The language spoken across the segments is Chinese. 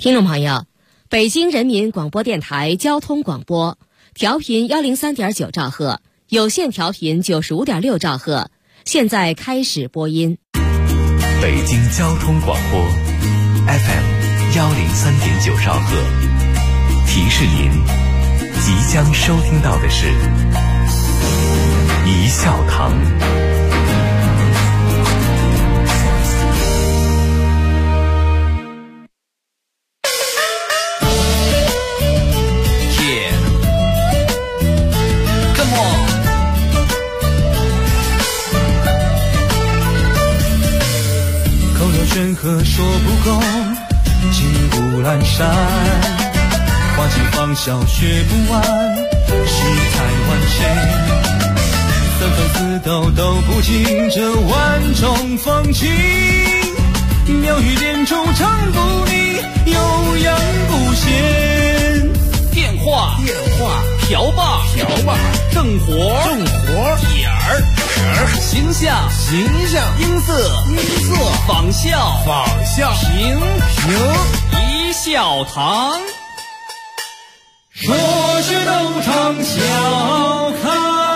听众朋友，北京人民广播电台交通广播，调频103.9兆赫，有线调频95.6兆赫，现在开始播音。 北京交通广播 FM 103.9兆赫，提示您，即将收听到的是一笑堂。 山河说不够，金谷阑珊，花季芳笑学不完，世态万千，三分四斗都不尽这万种风情，妙语连珠唱不腻，悠扬不闲。 电话瓢把正活点儿形象音色仿效评一笑堂， 说是都唱笑开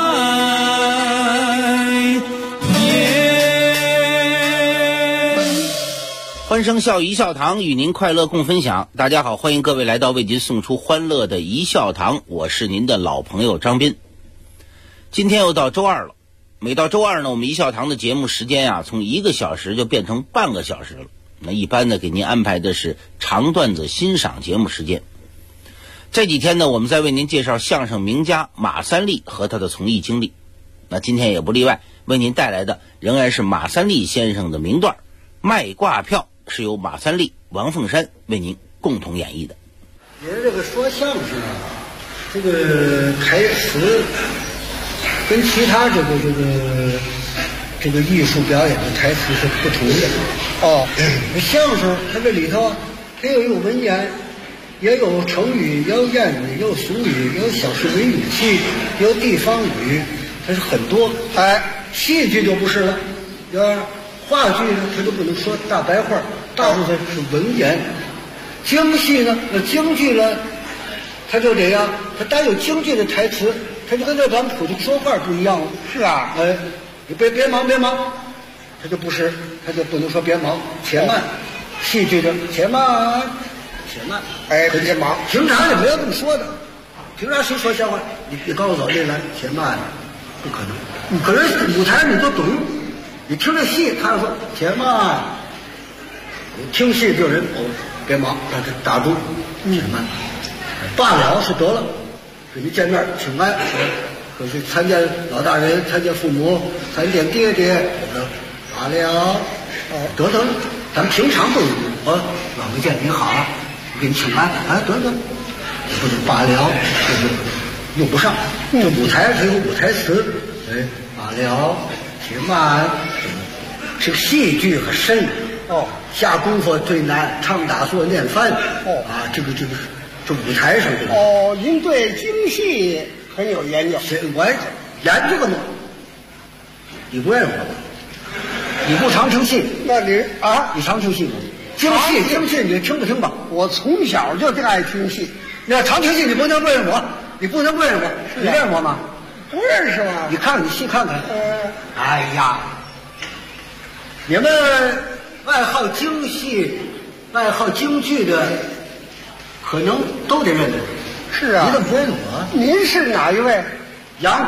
颜。 欢声笑语一笑堂，与您快乐共分享。大家好，欢迎各位来到为您送出欢乐的一笑堂，我是您的老朋友张斌。今天又到周二了，每到周二呢，我们一笑堂的节目时间从1个小时就变成半个小时了。那一般呢，给您安排的是长段子欣赏节目时间。这几天呢，我们在为您介绍相声名家马三立和他的从艺经历。那今天也不例外，为您带来的仍然是马三立先生的名段卖挂票，是由马三立、王凤山为您共同演绎的。 也是这个说相声这个台词跟其他这个艺术表演的台词是不同的。相声它这里头它又有文言，也有成语，也有谚语，也有俗语，也有小市民语气，也有地方语，它是很多。戏剧就不是了，话剧呢，它就不能说大白话，大部分是文言。京戏呢，京剧呢，它就这样，它带有京剧的台词，它就跟咱们普通说话不一样了。是啊，你别忙，它就不是，它就不能说别忙，且慢。戏剧的且慢，别忙。平常也没有这么说的，平常谁说笑话，你告诉我这来且慢，不可能。可是舞台你都懂。你听这戏，他说且慢，你听戏就人别忙，让他打住，且慢，罢了是得了。说一见面请安，可是参见老大人，参见父母，参见爹爹，罢了，得了。咱们平常都有老没见您好，我给你请安，得了，也不能罢了，这就用不上。这舞台它有舞台词，罢了。且慢，这个戏剧很深下功夫最难，唱打坐念翻这舞台上您对京戏很有研究。 我研究过呢。你不认识我吗？你不常听戏？ 那你常听戏吗？京戏你听不听吧？ 我从小就爱听戏。 你要常听戏，你不能不认识我，你认识我吗？ 不认识吗？ 你看你细看看。哎呀，你们爱好京戏、爱好京剧的，可能都得认得。 是啊。 你怎么不认识我？ 您是哪一位？ 杨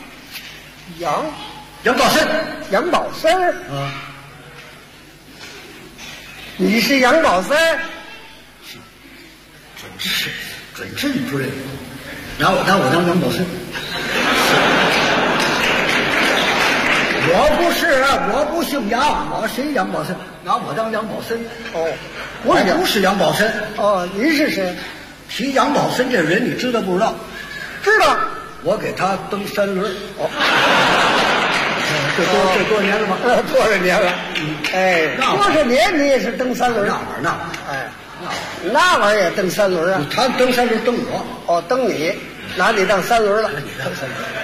宝森。 杨宝森。你是杨宝森？ 准是你不认识我。拿我当杨宝森。我不姓杨，我谁杨宝森？拿我当杨宝森。我不是杨宝森。 您是谁？ 提杨宝森这人，你知道不知道？ 知道。 我给他蹬3轮。这多少年了吗？ 多少年了？多少年你也是蹬3轮？那玩意儿也蹬3轮啊？ 他蹬3轮蹬我。 蹬你，拿你当3轮了。 拿你当3轮。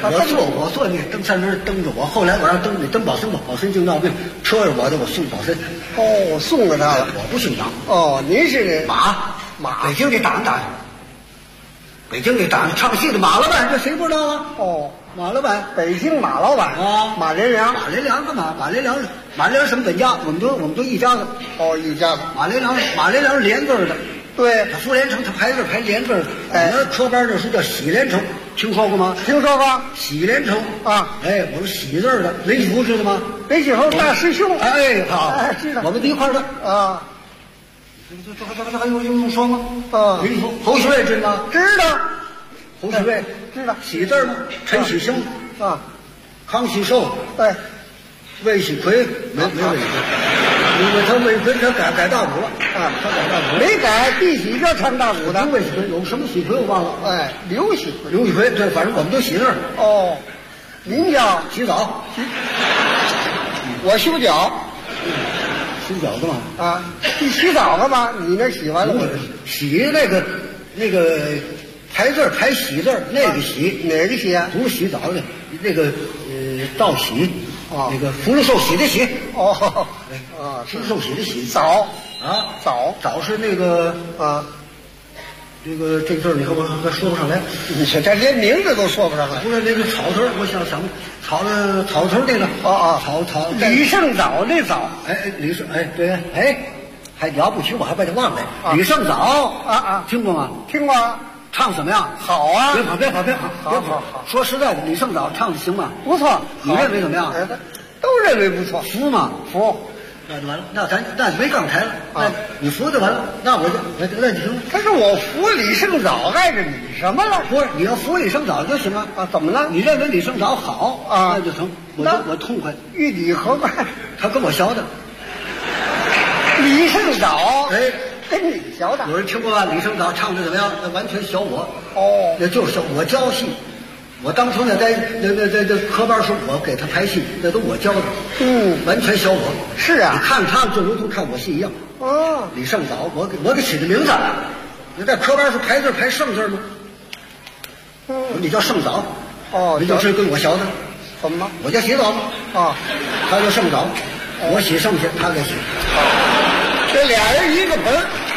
我坐那蹬三轮蹬着我，后来我让蹬你蹬保身吧，保身就闹病，车着我的我送保身。 哦，送给他了。 我不姓杨。 哦，您是马，北京的打打，北京的打唱戏的马老板，这谁不知道啊？ 哦， 马老板， 北京马老板啊， 马连良。 马连良干嘛？马连良什么本家？我们都一家子。 哦，一家子。 马连良连字的。 对， 他苏连成他排字排连字的。我们科班那时候叫喜连成，听说过吗？ 听说过。 喜连成啊， 哎，我们喜字的，雷启福知道吗？ 雷启福大师兄。 哎，好， 知道。 我们一块的啊。 这还用说吗？ 啊， 雷启福，侯喜瑞知道吗？ 知道。 侯喜瑞知道。 喜字吗？陈喜生啊， 康喜寿， 对， 魏喜奎没魏喜奎，因为他魏奎他改大鼓了啊，他改大鼓没改，弟喜就唱大鼓的。 魏喜奎有什么喜奎我忘了， 哎，刘喜奎，对，反正我们都喜字。 哦，您叫洗澡， 我修脚， 洗脚干嘛？ 啊，你洗澡干嘛？你那洗完了吗？ 洗那个排字排喜字，那个洗哪个洗啊？ 不是洗澡的，那个道喜啊， 那个福禄寿喜的喜。 哦， 啊，福禄寿喜的喜。 澡啊， 澡是那个啊， 这个字你看我说不上来， 你这连名字都说不上来。 不是那个草头，我想草头那个草李胜藻那藻， 哎李胜哎对哎还了不起，我还把它忘了。李胜藻啊， 听过吗？ 听过。 唱怎么样？ 好啊！ 别跑！好。说实在的，李胜藻唱的行吗？ 不错。 你认为怎么样？ 都认为不错。 服吗？ 服。 那就完了，那没杠台了。那你服就完了。那我就那你行。 可是我服李胜藻碍着你什么了？ 不是，你要服李胜藻就行了啊？怎么了？ 你认为李胜藻好啊？ 那就成。我痛快。 与你何关？ 他跟我学的。 李胜藻哎。 跟你学的， 有人听过吧？李胜藻唱的怎么样？那完全学我。 哦， 那就是我教戏。我当初呢，在科班时候，我给他排戏，那都我教的。完全学我。 是啊， 你看他就如同看我戏一样。 哦， 李胜藻，我给起的名字。你在科班时候排字排胜字吗？你叫胜藻。 哦， 你就是跟我学的。 怎么？ 我叫洗澡啊， 他叫胜藻，我洗剩下，他给洗。 这俩人一个门。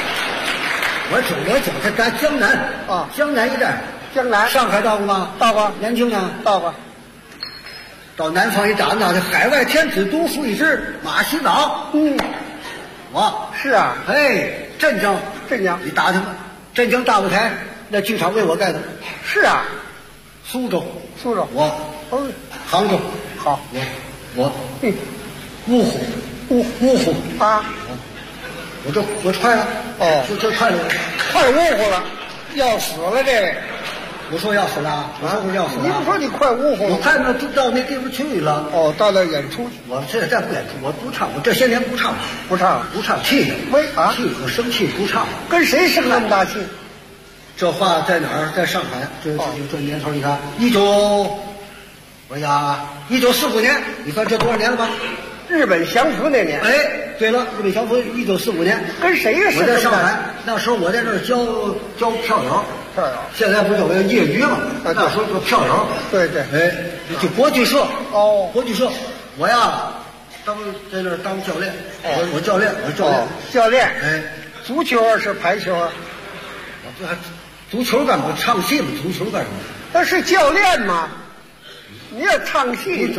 我讲他江南啊， 江南一带， 江南上海到过吗？ 到过。 南京呢？ 到过。 到南方一站呢，这海外天子独树一帜，马洗澡。我是啊， 哎，镇江，你打听吧，镇江大舞台那剧场为我盖的。 是啊， 苏州， 我杭州， 好， 我芜湖啊。 我踹了，这踹了， 快芜湖了，要死了这位。 我说要死了啊！我说不是要死了。 你不说你快芜湖了？ 我快到那地方去了。 哦，到那演出去。 我现在不演出，我不唱，我这些年不唱，气为啥？ 气和生气不唱。 跟谁生那么大气？ 这话在哪儿？在上海。这年头，你看1945年，你看这多少年了吧？ 日本降服那年。 哎，对了，日本降服1945年， 跟谁是？ 我在上海，那时候我在那儿教票友。现在不是有个业余嘛？那时候叫票友。 对。 哎，就国剧社。 国剧社，我呀，在那儿当教练。我教练。 教练。 哎， 足球是排球啊？ 我这还足球干嘛？唱戏嘛？足球干什么？ 那是教练嘛？你要唱戏，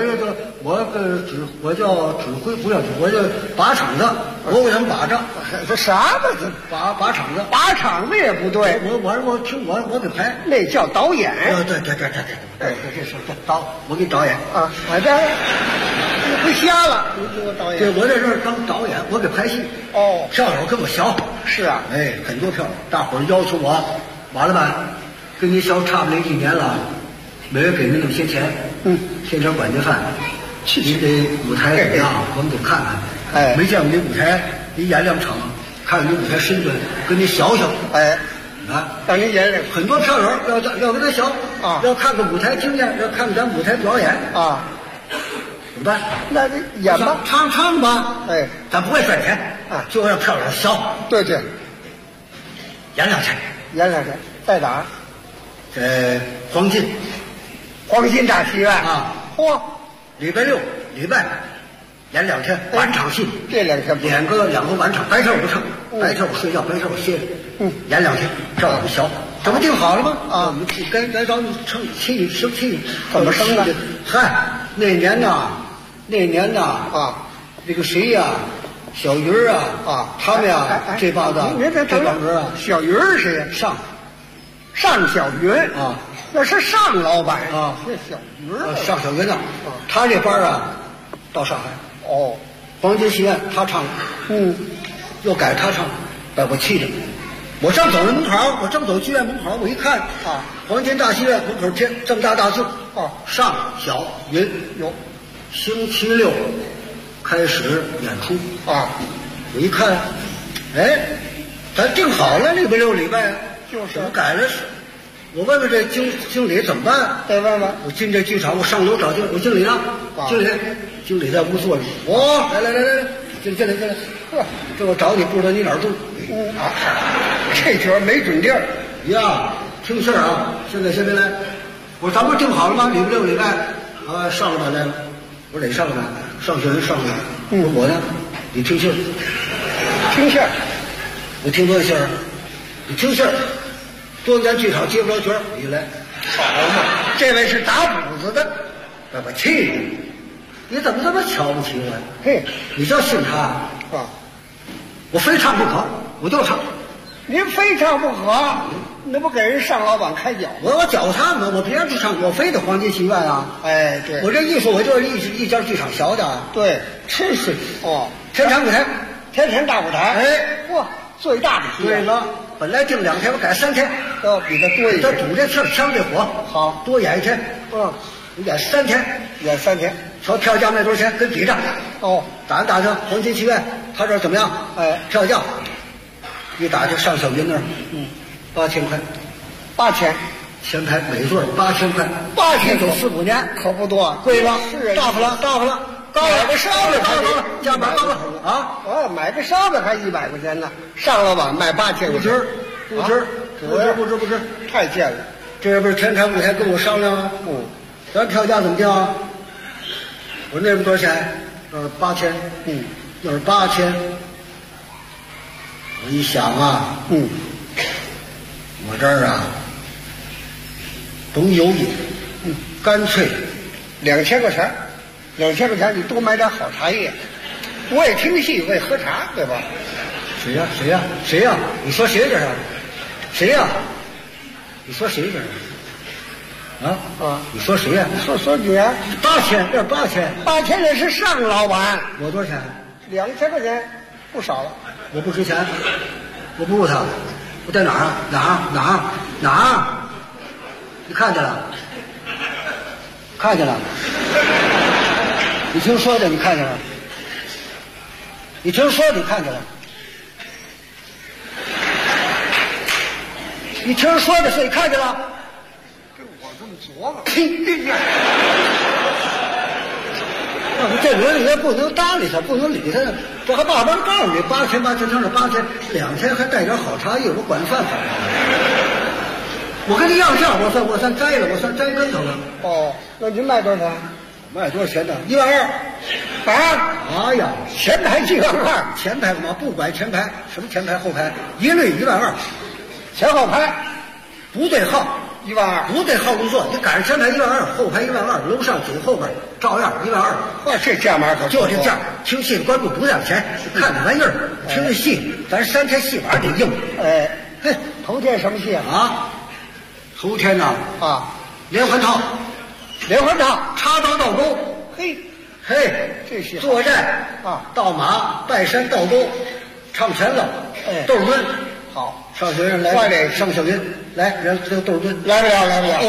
我叫指挥，不叫指挥，我叫把场子。我给他们把着， 这啥子？ 把场子， 把场子也不对。 我听我给排， 那叫导演。 对，这是导，我给导演啊！你不瞎了？你给我导演。 对，我在这儿当导演，我给拍戏。票友跟我学。 是啊， 哎，很多票友，大伙儿要求我，马老板，跟你学差不多1年了。每月给您那么些钱，天天管家饭，你得舞台怎么样，我们得看看。 哎， 没见过你舞台，你演2场，看看你舞台身段，跟你学。 哎，让你演演。 很多票友要跟他学啊， 要看看舞台经验，要看看咱舞台表演啊， 怎么办？ 那就演吧， 唱吧。 哎， 咱不会赚钱啊， 就让票友学。 对， 演2场， 在哪儿？ 在黄金黄金大戏院啊， 嚯， 礼拜六、礼拜演2天晚场戏， 这2天两个晚场，白天我不唱，白天我睡觉，白天我歇着，演2天，这我们小，这不定好了吗？啊，我们该找你生气， 怎么生的？ 嗨，那年呐，啊，那个谁呀，小鱼儿啊，他们呀，这帮子，这帮人啊， 小鱼儿是上小云啊， 那是上老板啊， 是小鱼儿上小云呐，他这班啊，到上海。 哦， 黄金戏院他唱，又改他唱，把我气的。我正走门口，我正走剧院门口，我一看啊，黄金大戏院门口贴这么大字上小云有，星期六开始演出啊。我一看，哎，咱定好了礼拜六礼拜， 就是怎么改了？我问问这经理怎么办？ 得问问。 我进这剧场，我上楼找我经理呢，经理在屋坐着。来，进来。呵，这我找你，不知道你哪儿住。 这角没准地儿呀，听信儿啊！现在来。我说咱不是定好了吗？礼拜六礼拜上了吧来了。我说哪上了吧？上学人上了。我呢？你听信儿。 听信儿。 我听多少信儿？你听信儿。多咱剧场接不着角儿，你来。 好嘛，这位是打补子的， 把我气的。你怎么这么瞧不起我？ 嘿， 你就信他啊？我非唱不可，我就唱。 您非唱不可，那不给人上老板开脚？ 我脚他们，我别人不唱，我非得黄金戏院啊！ 哎，对， 我这艺术，我就是一家剧场学的。 对， 真是天坛舞台，天坛大舞台。 哎， 哇，最大的戏院。 对了，本来定2天，我改3天， 比他多一天。 他赌这气儿，呛这火， 好多演1天。你演3天， 演3天。 瞧票价卖多少钱，跟比着。打听黄金戏院，他这怎么样？票价一打听上小云那儿，8000块，8000，前台每座8000块，8000走4、5年， 可不多， 贵了， 是大发了，高买个烧的高了，加码高了啊！ 买个烧的还100块钱呢，上老板卖8000， 不值， 太贱了。 这不是天坛舞台跟我商量啊？咱票价怎么定啊？我那边多少钱？要是8000，要是8000，我一想啊，我这儿啊，甭犹豫，干脆 2000块钱，2000块钱你多买点好茶叶，我也听戏，我也喝茶，对吧？ 谁呀？你说谁这是？谁呀？你说谁这是？你说谁呀？ 说你啊 ，8000，这8000 那是上老板， 我多少钱 ？2000块钱，不少了。 我不值钱，我不如他，我在哪儿啊？哪儿？你看见了？你听说的，你看见了？你听说你看见了？你听说的，所以看见了？ 琢磨， 这人也不能搭理他，不能理他，这还慢慢告诉你，8000，他是8000，2天还带点好茶叶，我管饭。我跟你要价，我算摘了，我算摘跟头了。 那您卖多少钱？ 卖多少钱呢？12000。哎呀， 前排12000， 前排干嘛？不管前排，什么前排后排，一律12000， 前后排不对号。 12000， 不对号入座，你赶上前排12000，后排12000，楼上走后边照样12000。 这价码可就这价，听戏的观众不要钱，看这玩意儿，听这戏，咱3天戏法得硬。 嘿，头天什么戏啊？头天呢连环套，插刀倒钩。嘿， 这戏作战倒马拜山倒钩，唱全了。窦尔敦好，上学生来， 快点上小云来，人这个窦尔敦来不了。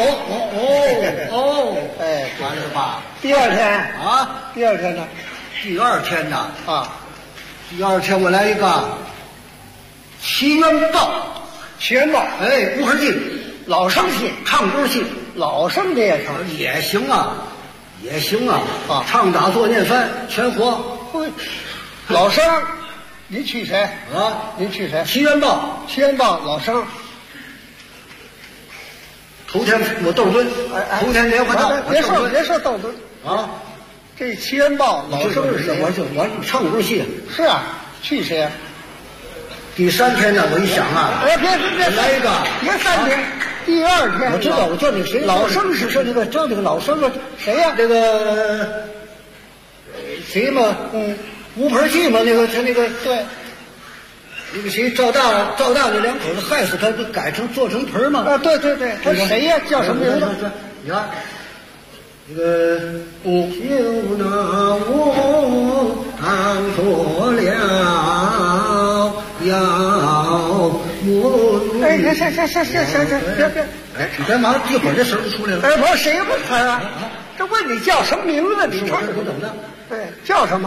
完了吧？ 第二天呢？ 第二天呢？第二天我来一个奇缘报，乌合戏， 老生戏， 唱歌戏， 老生的也唱， 也行啊，唱打坐念翻全活。 老生，您去谁？ 您去谁？ 奇缘报，老生， 头天我窦敦，头天连环套， 别说窦敦啊！ 这《齐人报》老生是谁？ 我唱过戏。 是啊，去谁？ 第3天呢，我一想啊， 别来一个， 别3天，第2天。 我知道，我叫那谁， 老生是说这个这个老生啊， 谁呀？ 这个谁嘛？吴盆戏嘛，那个他那个对。 那个谁赵大那两口子害死他，不做成盆吗？ 啊，对，他谁呀？叫什么名字？ 你看，这个就那我倘说了要我。 哎，行，别！ 哎，你干嘛？一会儿这声就出来了。 哎，不，谁不他啊？这问你叫什么名字？你唱我怎么的？ 对，叫什么？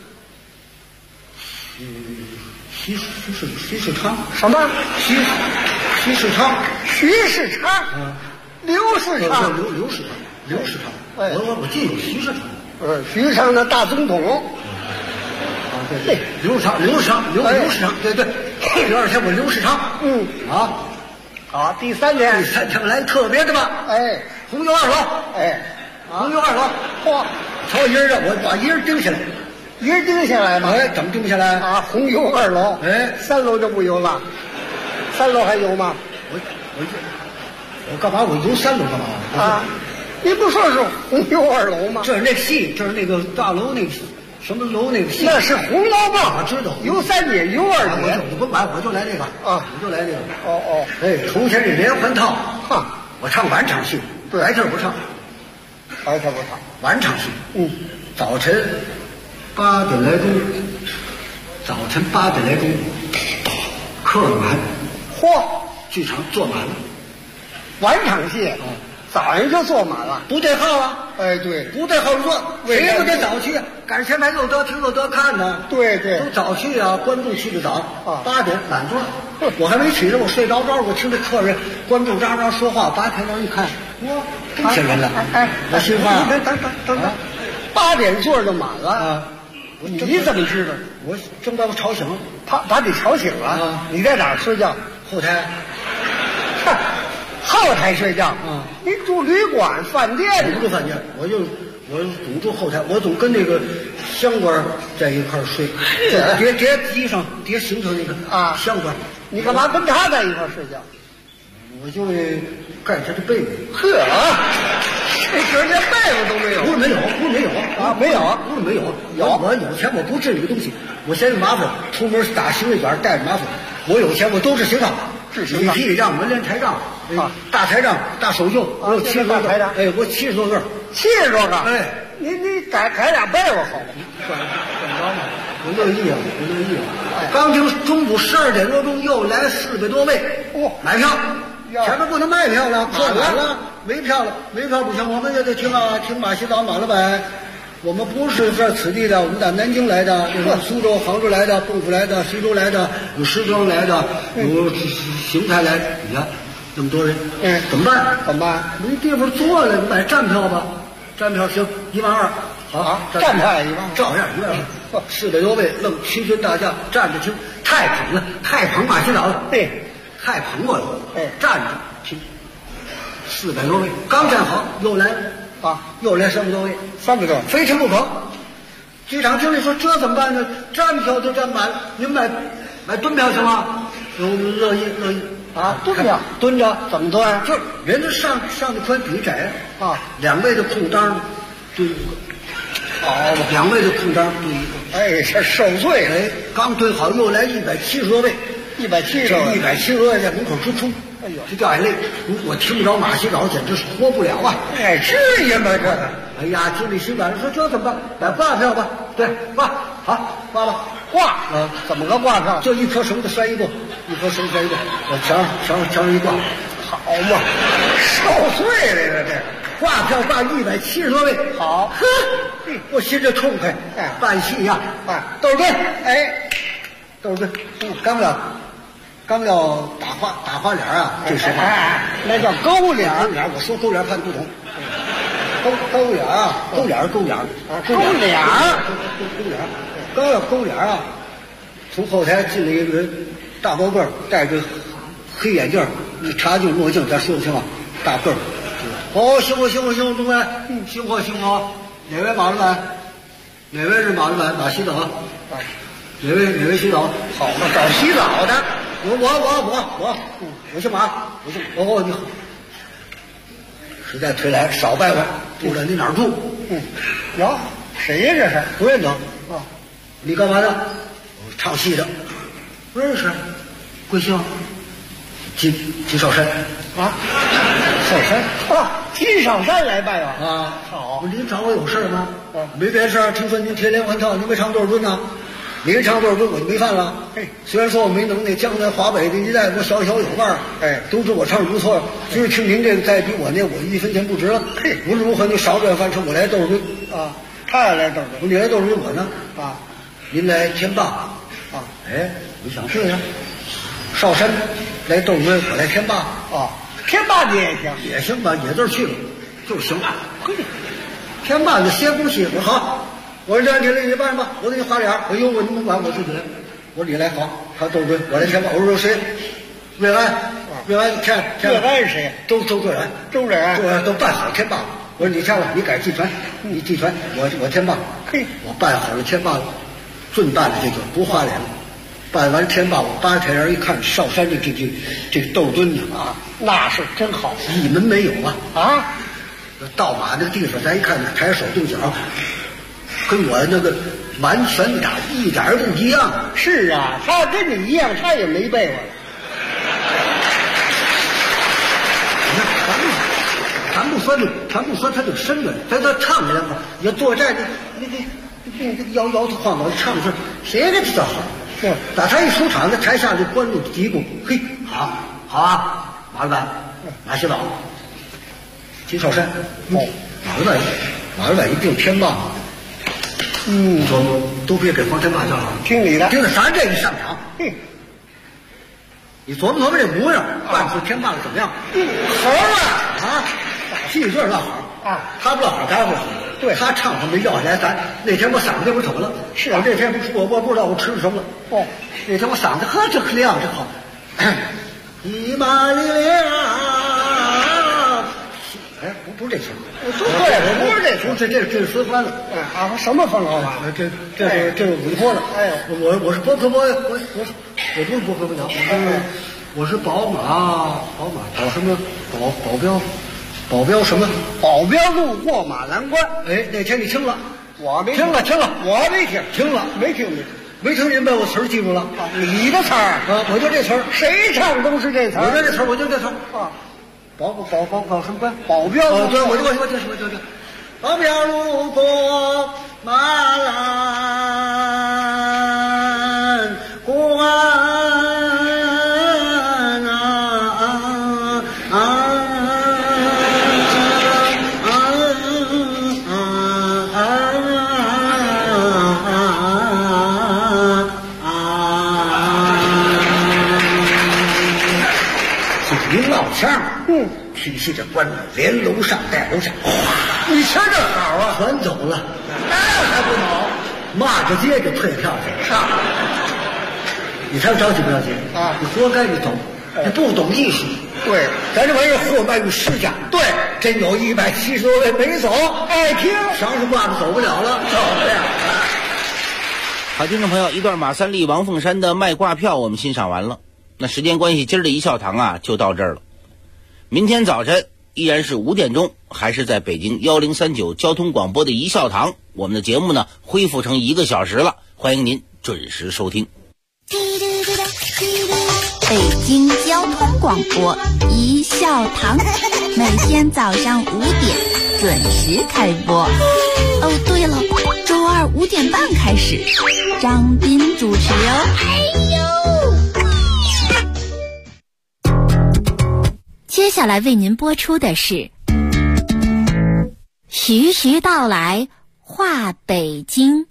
徐世昌什么？ 徐世昌， 徐世昌，刘世昌， 刘世昌，我记得有徐世昌， 徐世昌的大总统， 啊对，刘世昌，刘世昌，对，第2天我刘世昌， 好，第3天来特别的吧， 哎， 红油2楼，红油2楼，嚯，朝一人我把一人顶下来。 一人顶下来吗？ 哎，怎么顶下来啊？红油2楼， 哎 ，3楼就不油了，3楼还有吗？ 我干嘛？我游3楼干嘛？ 啊，你不说是红油2楼吗？ 这是那个戏，这是那个大楼那个什么楼那个戏， 那是红楼梦， 我知道。 游3节，游2节， 你甭管，我就来这个啊， 我就来这个。 哦， 哎，头天这连环套，我唱晚场戏，白天不唱， 白天不唱， 晚场戏。早晨8点来钟，客满，剧场坐满了。 晚场戏，早上就坐满了， 不对号啊！ 哎，对， 不对号坐，谁不得早去啊？赶前排又得听又得看呢。 对， 都早去啊！观众去的早啊 ，8点满座，我还没起呢，我睡着，我听着客人观众喳喳说话，拔开门一看，哇，这些人了！ 哎， 我心话， 等，8点座就满了啊！ 你怎么知道？ 我正把我吵醒了， 把你吵醒了啊！ 你在哪儿睡觉？ 后台。 后台睡觉你住旅馆、饭店？ 我不住饭店，我总住后台，我总跟那个香官在一块儿睡，叠机上叠行程那个香官。 你干嘛跟他在一块儿睡觉？ 我就盖他的被子。 呵，这时候连被子都没有？ 不是没有啊，没有， 不是没有，我有钱我不治这个东西，我嫌麻烦，出门打行李卷带着麻烦。我有钱我都治行当。礼批账、文联台账大台账、大手袖，我有70多个。哎，我70多个 ，70多个。 哎， 你改俩被窝好吗？ 管着吗？我乐意啊！刚听中午12点多钟又来400多位，买票，前面不能卖票了，坐满了，没票不行，我们也得听马洗澡马老板。我们不是在此地的，我们在南京来的，有苏州、杭州来的，蚌埠来的，徐州来的，有石庄来的，有邢台来的。你看那么多人，怎么办？没地方坐了，买站票吧。站票行，12000。好， 站票也12000， 照样12000。400多位，愣齐军大将站着听，太捧马洗澡了。 对， 太捧我了。站着听，400多位，刚站好又来300多位，300多，非听不可。剧场经理说：“这怎么办呢？站票都站满了，您买蹲票行吗？”我们乐意啊，蹲票蹲着怎么蹲？ 就人家上的宽，底窄2位的空当蹲一个，好，2位的空当蹲一个。 哎，这受罪了。 哎，刚蹲好，又来170多位，170多位在门口直冲。哎呦，这掉眼泪！我听不着马洗澡，简直是活不了啊！ 哎，至于吗？这个， 哎呀，经理心软说这怎么办？买挂票吧。对，挂吧。 挂怎么个挂票？ 就一颗绳子拴一步，我墙上一挂， 好嘛，受罪了这挂票挂170多位， 好， 我心里痛快。办戏呀，窦敦，窦敦，刚要打花脸啊，这时候那叫勾脸， 我说勾脸怕你不懂，勾脸啊，勾脸，刚要勾脸啊，从后台进来一个人，大高个，戴着黑眼镜，一茶镜墨镜，咱说不清啊， 大个儿。哦，行，东来，辛苦。哪位马老板？哪位是马老板？哪洗澡？哪位洗澡？好嘛，找洗澡的。我姓马，哦，你好。实在忒来，少拜拜。不知道你哪儿住？哟，谁呀？这是不认得啊？你干嘛的？唱戏的。不认识。贵姓？金少山啊？少山啊？金少山来拜啊？啊，好。您找我有事吗？没别的事儿。听说您铁连环跳，您没唱多少吨呢？您唱多少吨我就没犯了。虽然说我没能耐，江南华北的一带我小有腕儿。都知我唱的不错。就是听您这个再比我那，我1分钱不值了。无论如何，你少这饭吃，我来斗吨啊。他也来斗吨，你来斗吨我呢？啊，您来天霸啊？我想对呀。少山来斗吨，我来天霸啊。天霸你也行，也行吧，也就是去了就行。天霸的歇工戏，我好。我说这你办吧，我给你花脸，我你不管我自己来。我说你来好，他斗吨，我来天霸。我说谁？瑞安，瑞安是谁？周然，都办好天霸了。我说你这样吧，你改季传，你季传，我天霸。我办好了天霸了，准办了这个不花脸了。办完天霸，我扒着台沿一看，少山这斗吨呢啊，那是真好，一门没有啊！倒马那个地方，咱一看抬手动脚，跟我那个完全一点不一样。是啊，他跟你一样，他也没背过。咱不说他这个身段，咱唱起来吧，你作战你摇头晃脑唱的谁给他叫好？打他一出场，在台下就观众嘀咕：“嘿，好啊，马老板，拿洗澡。”金少山，马老板一定天霸。都别给黄天霸叫好，听你的，听着咱这一上场，你琢磨这模样，办出天霸了怎么样？好啊！戏就是落好啊，他不落好，咱不落好。对，他唱他没要下来，咱那天我嗓子不瞅了。是啊，这天我不知道我吃了什么了。那天我嗓子这亮这好，一马力量。不是这词，对，不是这词，这是孙欢了。什么风老板？这是委托了。我是我是宝马保什么保镖什么？保镖路过马栏关。那天你听了？我没听了，我没听，听了没听？没听您把我词儿记住了？你的词儿啊，我就这词儿，谁唱都是这词儿。我就这词儿，我就这词儿啊。保什么关？保镖对，我就保镖路过马栏关。提起这关连楼上带楼下，你瞧这好啊，全走了，那还不好，骂着街就退票去了。你才着急不着急啊？你活该你走，你不懂艺术。对，咱这玩意儿货卖于市价。对，真有170多位没走，爱听上是挂着走不了了，走不了。 好，听众朋友，一段马三立、王凤山的卖挂票我们欣赏完了。那时间关系，今儿的一笑堂啊就到这儿了。明天早晨依然是5点钟，还是在北京1039交通广播的一笑堂，我们的节目呢恢复成1个小时了，欢迎您准时收听。 北京交通广播一笑堂，每天早上5点准时开播。哦，对了，周二5点半开始，张斌主持哦。接下来为您播出的是徐徐道来话北京。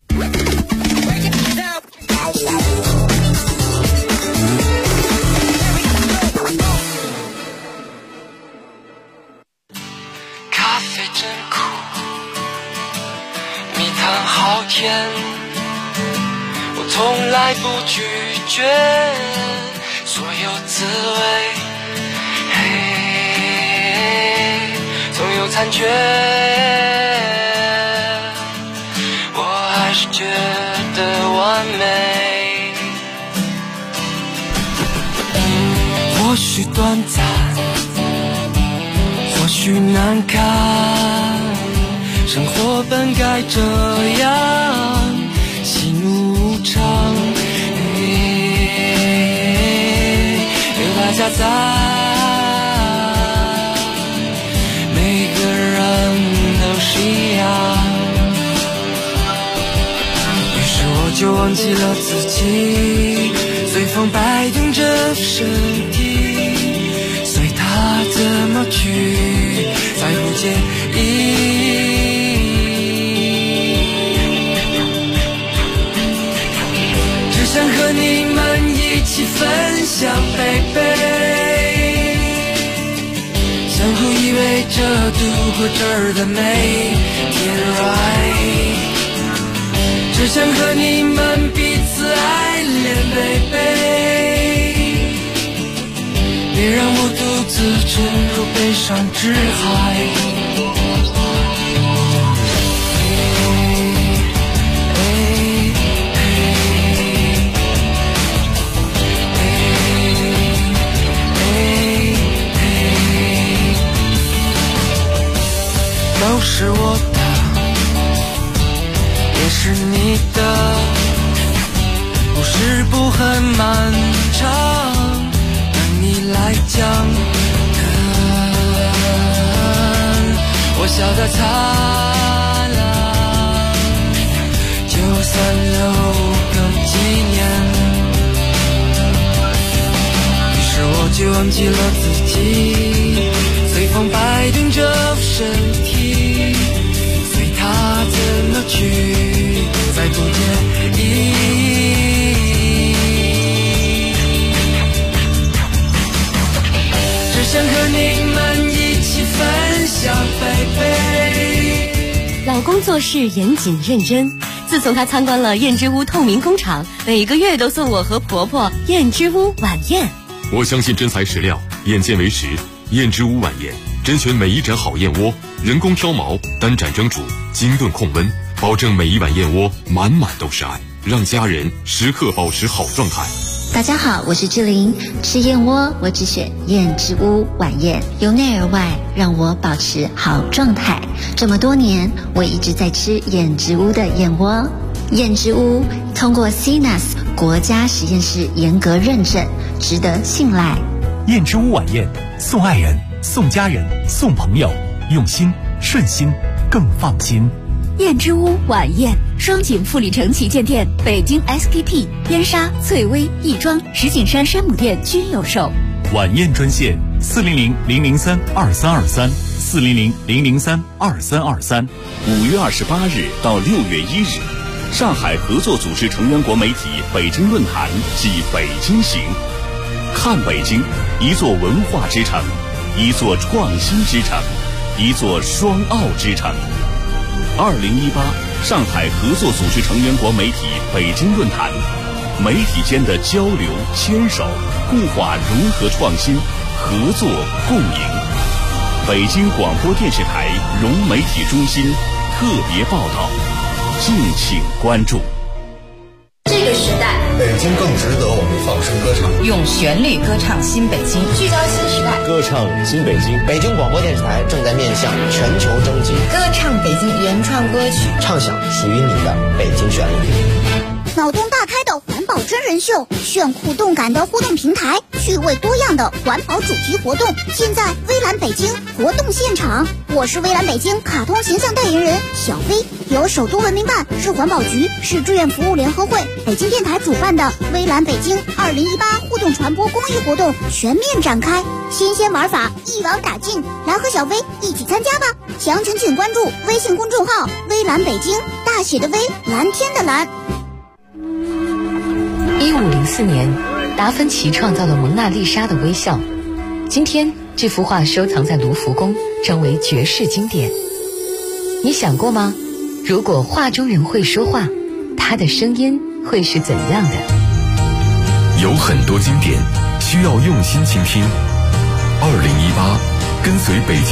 咖啡真苦，蜜糖好甜，我从来不拒绝所有滋味。 有残缺，我还是觉得完美。或许短暂，或许难堪，生活本该这样，喜怒无常，有大家在，每个人都是一样。于是我就忘记了自己，随风摆动着身体，随它怎么去，再不介意。只想和你们一起分享，baby，相互依偎着度过这儿的每天 right， 只想和你们彼此爱恋，baby， 别让我独自沉入悲伤之海。都是我的，也是你的，故事不很漫长，等你来讲。我笑得灿烂，就算留个纪念。于是我就忘记了自己，随风摆动着身体，随它怎么去，再不介意。只想和你们一起分享，贝贝。 老公做事严谨认真，自从他参观了燕之屋透明工厂，每个月都送我和婆婆燕之屋晚宴。 我相信真材实料，眼见为实。燕之屋晚宴甄选每一盏好燕窝，人工挑毛，单盏蒸煮，精炖控温，保证每一碗燕窝满满都是爱，让家人时刻保持好状态。 大家好，我是志玲，吃燕窝我只选燕之屋晚宴，由内而外让我保持好状态。这么多年，我一直在吃燕之屋的燕窝。燕之屋通过 CNAS 国家实验室严格认证，值得信赖。 燕之屋晚宴，送爱人，送家人，送朋友，用心顺心更放心。 燕之屋晚宴，双井富力城旗舰店、北京 SKP、燕莎、翠微、亦庄、石景山山姆店均有售。 晚宴专线400-003-2323，400-003-2323。 5月28日到6月1日，上海合作组织成员国媒体北京论坛暨北京行。看北京，一座文化之城，一座创新之城，一座双奥之城。2018上海合作组织成员国媒体北京论坛，媒体间的交流、牵手、固化融合创新，合作共赢。北京广播电视台融媒体中心特别报道，敬请关注。 这个时代， 北京更值得我们放声歌唱， 用旋律歌唱新北京，聚焦新时代， 歌唱新北京。 北京广播电视台正在面向全球征集， 歌唱北京原创歌曲， 唱响属于你的北京旋律。 脑洞大开的环保真人秀，炫酷动感的互动平台，趣味多样的环保主题活动，现在微蓝北京活动现场。我是微蓝北京卡通形象代言人小薇，由首都文明办、市环保局、市志愿服务联合会、北京电台主办的微蓝北京2018互动传播公益活动全面展开，新鲜玩法一网打尽，来和小薇一起参加吧！详情请关注微信公众号微蓝北京，大写的微，蓝天的蓝。 1504年，达芬奇创造了蒙娜丽莎的微笑。今天，这幅画收藏在卢浮宫，成为绝世经典。你想过吗？如果画中人会说话，他的声音会是怎样的？ 有很多经典需要用心倾听。2018，跟随北京